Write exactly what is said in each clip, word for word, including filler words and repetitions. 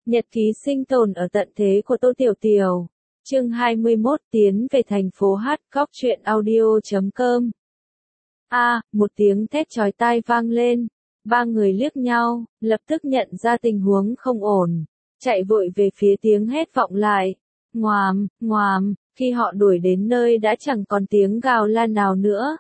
Nhật ký sinh tồn ở tận thế của Tô Tiểu Tiểu. Chương hai mươi mốt tiến về thành phố hát cóc truyện audio chấm com. A, một tiếng thét chói tai vang lên. Ba người liếc nhau, lập tức nhận ra tình huống không ổn. Chạy vội về phía tiếng hét vọng lại. Ngoàm, ngoàm, khi họ đuổi đến nơi đã chẳng còn tiếng gào la nào nữa.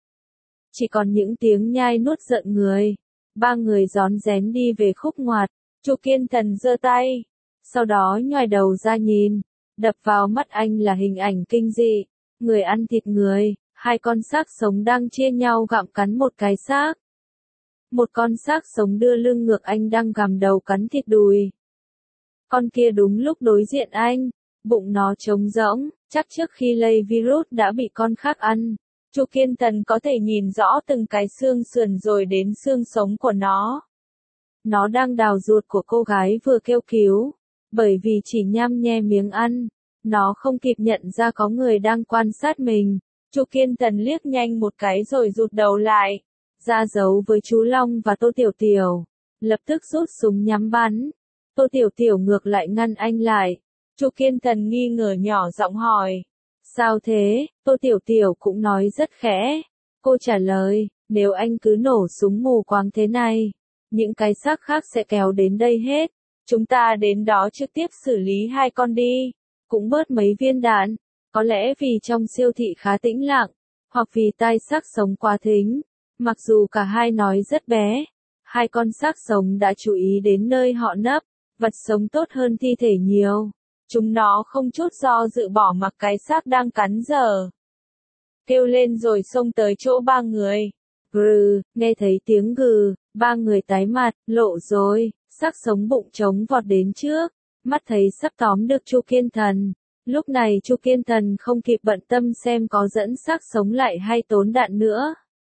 Chỉ còn những tiếng nhai nuốt giận người. Ba người rón rén đi về khúc ngoặt. Chu Kiên Thần giơ tay, sau đó nhoài đầu ra nhìn, đập vào mắt anh là hình ảnh kinh dị, người ăn thịt người, hai con xác sống đang chia nhau gặm cắn một cái xác. Một con xác sống đưa lưng ngược anh đang gặm đầu cắn thịt đùi. Con kia đúng lúc đối diện anh, bụng nó trống rỗng, chắc trước khi lây virus đã bị con khác ăn. Chu Kiên Thần có thể nhìn rõ từng cái xương sườn rồi đến xương sống của nó. Nó đang đào ruột của cô gái vừa kêu cứu, bởi vì chỉ nhăm nhe miếng ăn, nó không kịp nhận ra có người đang quan sát mình. Chu Kiên Thần liếc nhanh một cái rồi rụt đầu lại, ra dấu với chú Long và Tô Tiểu Tiểu, lập tức rút súng nhắm bắn. Tô Tiểu Tiểu ngược lại ngăn anh lại. Chu Kiên Thần nghi ngờ nhỏ giọng hỏi, sao thế? Tô Tiểu Tiểu cũng nói rất khẽ. Cô trả lời, nếu anh cứ nổ súng mù quáng thế này, những cái xác khác sẽ kéo đến đây hết. Chúng ta đến đó trực tiếp xử lý hai con đi, cũng bớt mấy viên đạn. Có lẽ vì trong siêu thị khá tĩnh lặng, hoặc vì tai xác sống quá thính. Mặc dù cả hai nói rất bé, hai con xác sống đã chú ý đến nơi họ nấp. Vật sống tốt hơn thi thể nhiều. Chúng nó không chút do dự bỏ mặc cái xác đang cắn dở. Kêu lên rồi xông tới chỗ ba người. Gừ, nghe thấy tiếng gừ, ba người tái mặt, lộ rồi, xác sống bụng trống vọt đến trước, mắt thấy sắp tóm được Chu Kiên Thần. Lúc này Chu Kiên Thần không kịp bận tâm xem có dẫn xác sống lại hay tốn đạn nữa.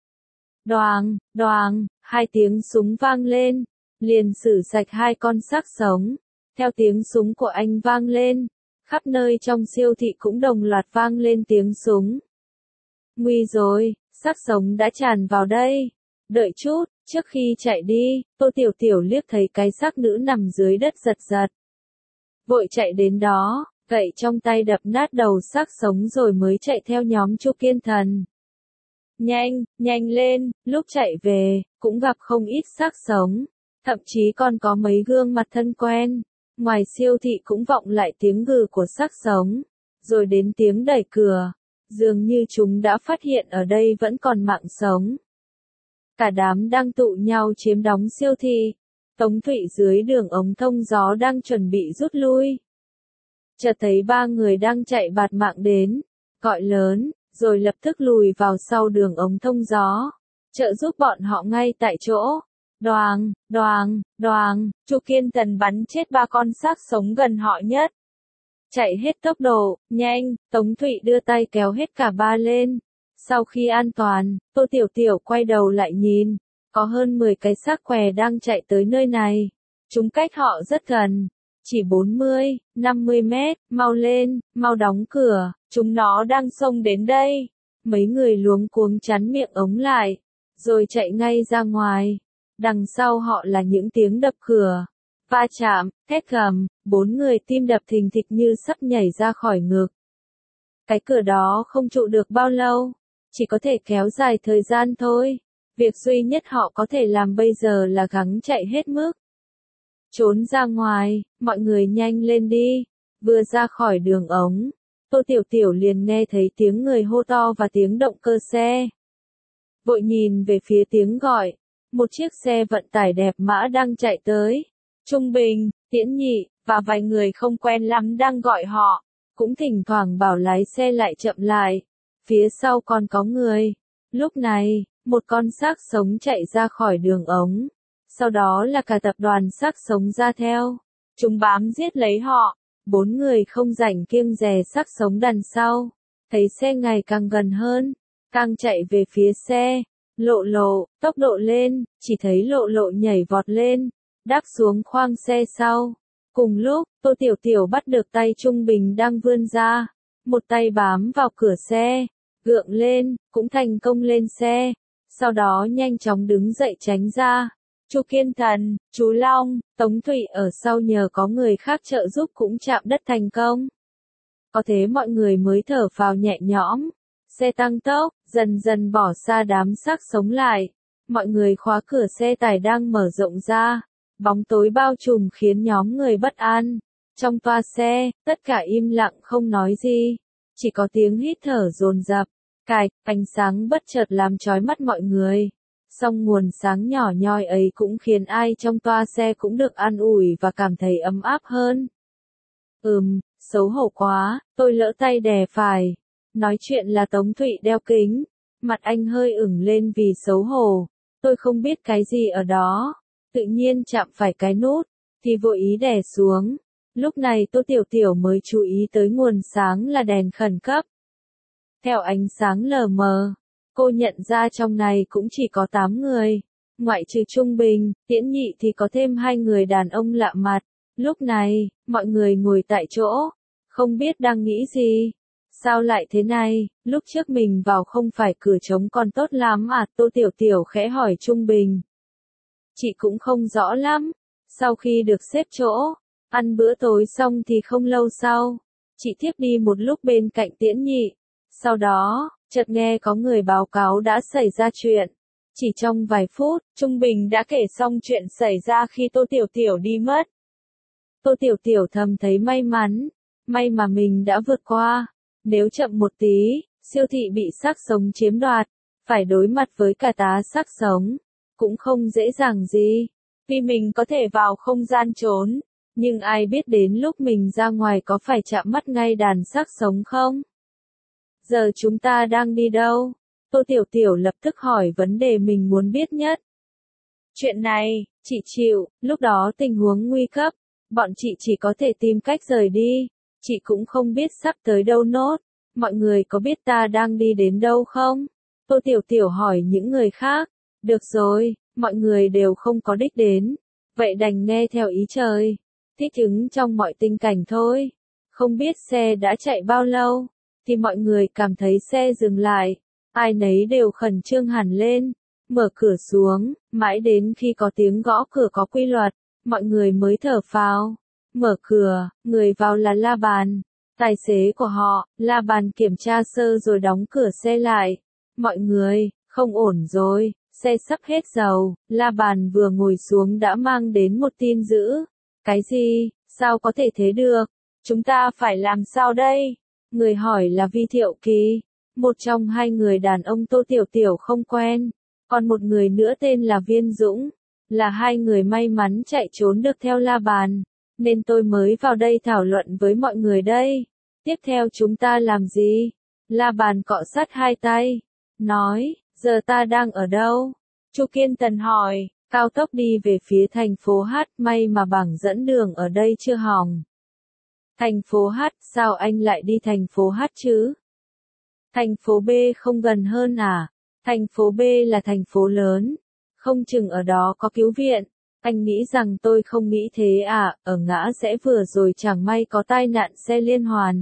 Đoàng, đoàng, hai tiếng súng vang lên, liền xử sạch hai con xác sống. Theo tiếng súng của anh vang lên, khắp nơi trong siêu thị cũng đồng loạt vang lên tiếng súng. Nguy rồi, xác sống đã tràn vào đây. Đợi chút, trước khi chạy đi, Tô Tiểu Tiểu liếc thấy cái xác nữ nằm dưới đất giật giật. Vội chạy đến đó, gậy trong tay đập nát đầu xác sống rồi mới chạy theo nhóm Chu Kiên Thần. Nhanh, nhanh lên, lúc chạy về, cũng gặp không ít xác sống. Thậm chí còn có mấy gương mặt thân quen. Ngoài siêu thị cũng vọng lại tiếng gừ của xác sống. Rồi đến tiếng đẩy cửa. Dường như chúng đã phát hiện ở đây vẫn còn mạng sống. Cả đám đang tụ nhau chiếm đóng siêu thị. Tống Thụy dưới đường ống thông gió đang chuẩn bị rút lui. Chợt thấy ba người đang chạy bạt mạng đến. Gọi lớn, rồi lập tức lùi vào sau đường ống thông gió. Trợ giúp bọn họ ngay tại chỗ. Đoàng, đoàng, đoàng, Chu Kiên Thần bắn chết ba con xác sống gần họ nhất. Chạy hết tốc độ, nhanh, Tống Thụy đưa tay kéo hết cả ba lên. Sau khi an toàn, Tô Tiểu Tiểu quay đầu lại nhìn, có hơn mười cái xác què đang chạy tới nơi này. Chúng cách họ rất gần, chỉ bốn mươi, năm mươi mét, mau lên, mau đóng cửa, chúng nó đang xông đến đây. Mấy người luống cuống chắn miệng ống lại, rồi chạy ngay ra ngoài. Đằng sau họ là những tiếng đập cửa, va chạm, thét gầm, bốn người tim đập thình thịch như sắp nhảy ra khỏi ngực. Cái cửa đó không trụ được bao lâu, chỉ có thể kéo dài thời gian thôi. Việc duy nhất họ có thể làm bây giờ là gắng chạy hết mức. Trốn ra ngoài, mọi người nhanh lên đi. Vừa ra khỏi đường ống, Tô Tiểu Tiểu liền nghe thấy tiếng người hô to và tiếng động cơ xe. Vội nhìn về phía tiếng gọi. Một chiếc xe vận tải đẹp mã đang chạy tới. Trung Bình, Tiễn Nhị, và vài người không quen lắm đang gọi họ. Cũng thỉnh thoảng bảo lái xe lại chậm lại. Phía sau còn có người. Lúc này, một con xác sống chạy ra khỏi đường ống. Sau đó là cả tập đoàn xác sống ra theo. Chúng bám giết lấy họ. Bốn người không rảnh kiêng dè xác sống đằng sau. Thấy xe ngày càng gần hơn. Càng chạy về phía xe. Lộ lộ, tốc độ lên, chỉ thấy lộ lộ nhảy vọt lên, đáp xuống khoang xe sau. Cùng lúc, Tô Tiểu Tiểu bắt được tay Trung Bình đang vươn ra, một tay bám vào cửa xe, gượng lên, cũng thành công lên xe, sau đó nhanh chóng đứng dậy tránh ra. Chu Kiên Thần, chú Long, Tống Thụy ở sau nhờ có người khác trợ giúp cũng chạm đất thành công. Có thế mọi người mới thở phào nhẹ nhõm. Xe tăng tốc, dần dần bỏ xa đám xác sống lại. Mọi người khóa cửa xe tải đang mở rộng ra. Bóng tối bao trùm khiến nhóm người bất an. Trong toa xe, tất cả im lặng không nói gì. Chỉ có tiếng hít thở dồn dập. Cạch, ánh sáng bất chợt làm chói mắt mọi người. Song nguồn sáng nhỏ nhoi ấy cũng khiến ai trong toa xe cũng được an ủi và cảm thấy ấm áp hơn. Ừm, xấu hổ quá, tôi lỡ tay đè phải. Nói chuyện là Tống Thụy đeo kính. Mặt anh hơi ửng lên vì xấu hổ. Tôi không biết cái gì ở đó. Tự nhiên chạm phải cái nút, thì vội ý đè xuống. Lúc này Tô Tiểu Tiểu mới chú ý tới nguồn sáng là đèn khẩn cấp. Theo ánh sáng lờ mờ, cô nhận ra trong này cũng chỉ có tám người. Ngoại trừ Trung Bình, Tiễn Nhị thì có thêm hai người đàn ông lạ mặt. Lúc này, mọi người ngồi tại chỗ, không biết đang nghĩ gì. Sao lại thế này, lúc trước mình vào không phải cửa trống còn tốt lắm à? Tô Tiểu Tiểu khẽ hỏi Trung Bình. Chị cũng không rõ lắm. Sau khi được xếp chỗ, ăn bữa tối xong thì không lâu sau, chị thiếp đi một lúc bên cạnh Tiễn Nhị. Sau đó, chợt nghe có người báo cáo đã xảy ra chuyện. Chỉ trong vài phút, Trung Bình đã kể xong chuyện xảy ra khi Tô Tiểu Tiểu đi mất. Tô Tiểu Tiểu thầm thấy may mắn, may mà mình đã vượt qua. Nếu chậm một tí, siêu thị bị xác sống chiếm đoạt, phải đối mặt với cả tá xác sống, cũng không dễ dàng gì. Vì mình có thể vào không gian trốn, nhưng ai biết đến lúc mình ra ngoài có phải chạm mắt ngay đàn xác sống không? Giờ chúng ta đang đi đâu? Tô Tiểu Tiểu lập tức hỏi vấn đề mình muốn biết nhất. Chuyện này, chị chịu, lúc đó tình huống nguy cấp, bọn chị chỉ có thể tìm cách rời đi. Chị cũng không biết sắp tới đâu nốt. Mọi người có biết ta đang đi đến đâu không? Tô Tiểu Tiểu hỏi những người khác. Được rồi, mọi người đều không có đích đến. Vậy đành nghe theo ý trời. Thích ứng trong mọi tình cảnh thôi. Không biết xe đã chạy bao lâu, thì mọi người cảm thấy xe dừng lại. Ai nấy đều khẩn trương hẳn lên. Mở cửa xuống, mãi đến khi có tiếng gõ cửa có quy luật, mọi người mới thở phào. Mở cửa, người vào là La Bàn. Tài xế của họ, La Bàn kiểm tra sơ rồi đóng cửa xe lại. Mọi người, không ổn rồi, xe sắp hết dầu. La Bàn vừa ngồi xuống đã mang đến một tin dữ. Cái gì, sao có thể thế được? Chúng ta phải làm sao đây? Người hỏi là Vi Thiệu Kỳ, một trong hai người đàn ông Tô Tiểu Tiểu không quen. Còn một người nữa tên là Viên Dũng, là hai người may mắn chạy trốn được theo La Bàn. Nên tôi mới vào đây thảo luận với mọi người đây. Tiếp theo chúng ta làm gì? La Bàn cọ sát hai tay. Nói, giờ ta đang ở đâu? Chu Kiên Tần hỏi, cao tốc đi về phía thành phố H, may mà bảng dẫn đường ở đây chưa hỏng. Thành phố H, sao anh lại đi thành phố H chứ? Thành phố B không gần hơn à? Thành phố B là thành phố lớn. Không chừng ở đó có cứu viện. Anh nghĩ rằng tôi không nghĩ thế à, ở ngã rẽ vừa rồi chẳng may có tai nạn xe liên hoàn.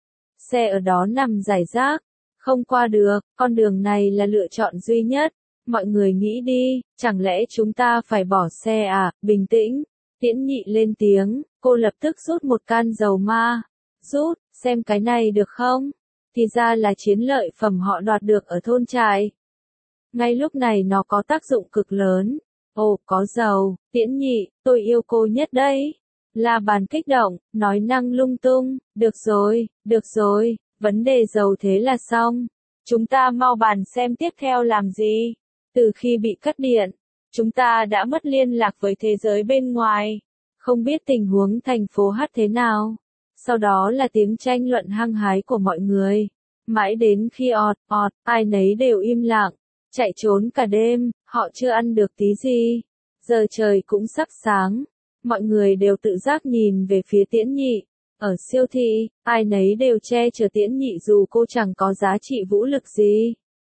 Xe ở đó nằm rải rác, không qua được, con đường này là lựa chọn duy nhất. Mọi người nghĩ đi, chẳng lẽ chúng ta phải bỏ xe à? Bình tĩnh, Tiễn Nhị lên tiếng, cô lập tức rút một can dầu ma. Rút, xem cái này được không? Thì ra là chiến lợi phẩm họ đoạt được ở thôn trại. Ngay lúc này nó có tác dụng cực lớn. Ồ, có dầu, Tiễn Nhị, tôi yêu cô nhất đấy. La Bàn kích động, nói năng lung tung, được rồi, được rồi, vấn đề dầu thế là xong. Chúng ta mau bàn xem tiếp theo làm gì. Từ khi bị cắt điện, chúng ta đã mất liên lạc với thế giới bên ngoài. Không biết tình huống thành phố H thế nào. Sau đó là tiếng tranh luận hăng hái của mọi người. Mãi đến khi ọt, ọt, ai nấy đều im lặng. Chạy trốn cả đêm, họ chưa ăn được tí gì. Giờ trời cũng sắp sáng. Mọi người đều tự giác nhìn về phía Tiễn Nhị. Ở siêu thị, ai nấy đều che chở Tiễn Nhị dù cô chẳng có giá trị vũ lực gì.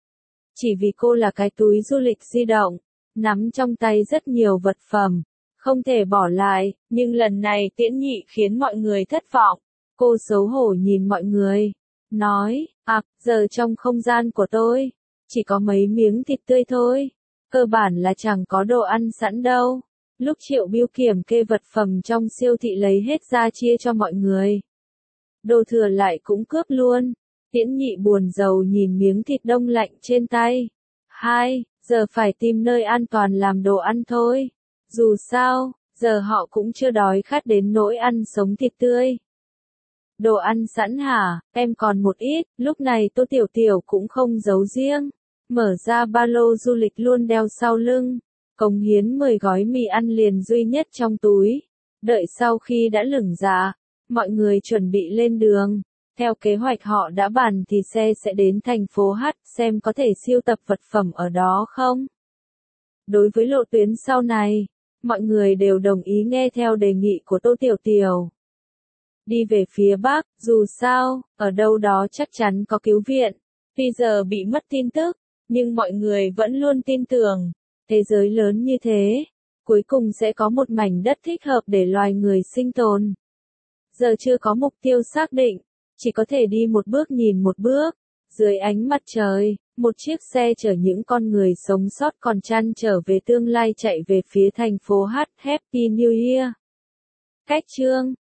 Chỉ vì cô là cái túi du lịch di động, nắm trong tay rất nhiều vật phẩm, không thể bỏ lại, nhưng lần này Tiễn Nhị khiến mọi người thất vọng. Cô xấu hổ nhìn mọi người, nói, à, giờ trong không gian của tôi, chỉ có mấy miếng thịt tươi thôi. Cơ bản là chẳng có đồ ăn sẵn đâu. Lúc Triệu Bưu kiểm kê vật phẩm trong siêu thị lấy hết ra chia cho mọi người. Đồ thừa lại cũng cướp luôn. Tiễn Nhị buồn rầu nhìn miếng thịt đông lạnh trên tay. Hai, giờ phải tìm nơi an toàn làm đồ ăn thôi. Dù sao, giờ họ cũng chưa đói khát đến nỗi ăn sống thịt tươi. Đồ ăn sẵn hả, em còn một ít, lúc này Tô Tiểu Tiểu cũng không giấu riêng. Mở ra ba lô du lịch luôn đeo sau lưng. Cống hiến mười gói mì ăn liền duy nhất trong túi. Đợi sau khi đã lửng dạ, mọi người chuẩn bị lên đường. Theo kế hoạch họ đã bàn thì xe sẽ đến thành phố H xem có thể siêu tập vật phẩm ở đó không. Đối với lộ tuyến sau này, mọi người đều đồng ý nghe theo đề nghị của Tô Tiểu Tiểu. Đi về phía Bắc, dù sao, ở đâu đó chắc chắn có cứu viện. Tuy giờ bị mất tin tức, nhưng mọi người vẫn luôn tin tưởng, thế giới lớn như thế, cuối cùng sẽ có một mảnh đất thích hợp để loài người sinh tồn. Giờ chưa có mục tiêu xác định, chỉ có thể đi một bước nhìn một bước. Dưới ánh mặt trời, một chiếc xe chở những con người sống sót còn trăn trở về tương lai chạy về phía thành phố H. Happy New Year. Cách chương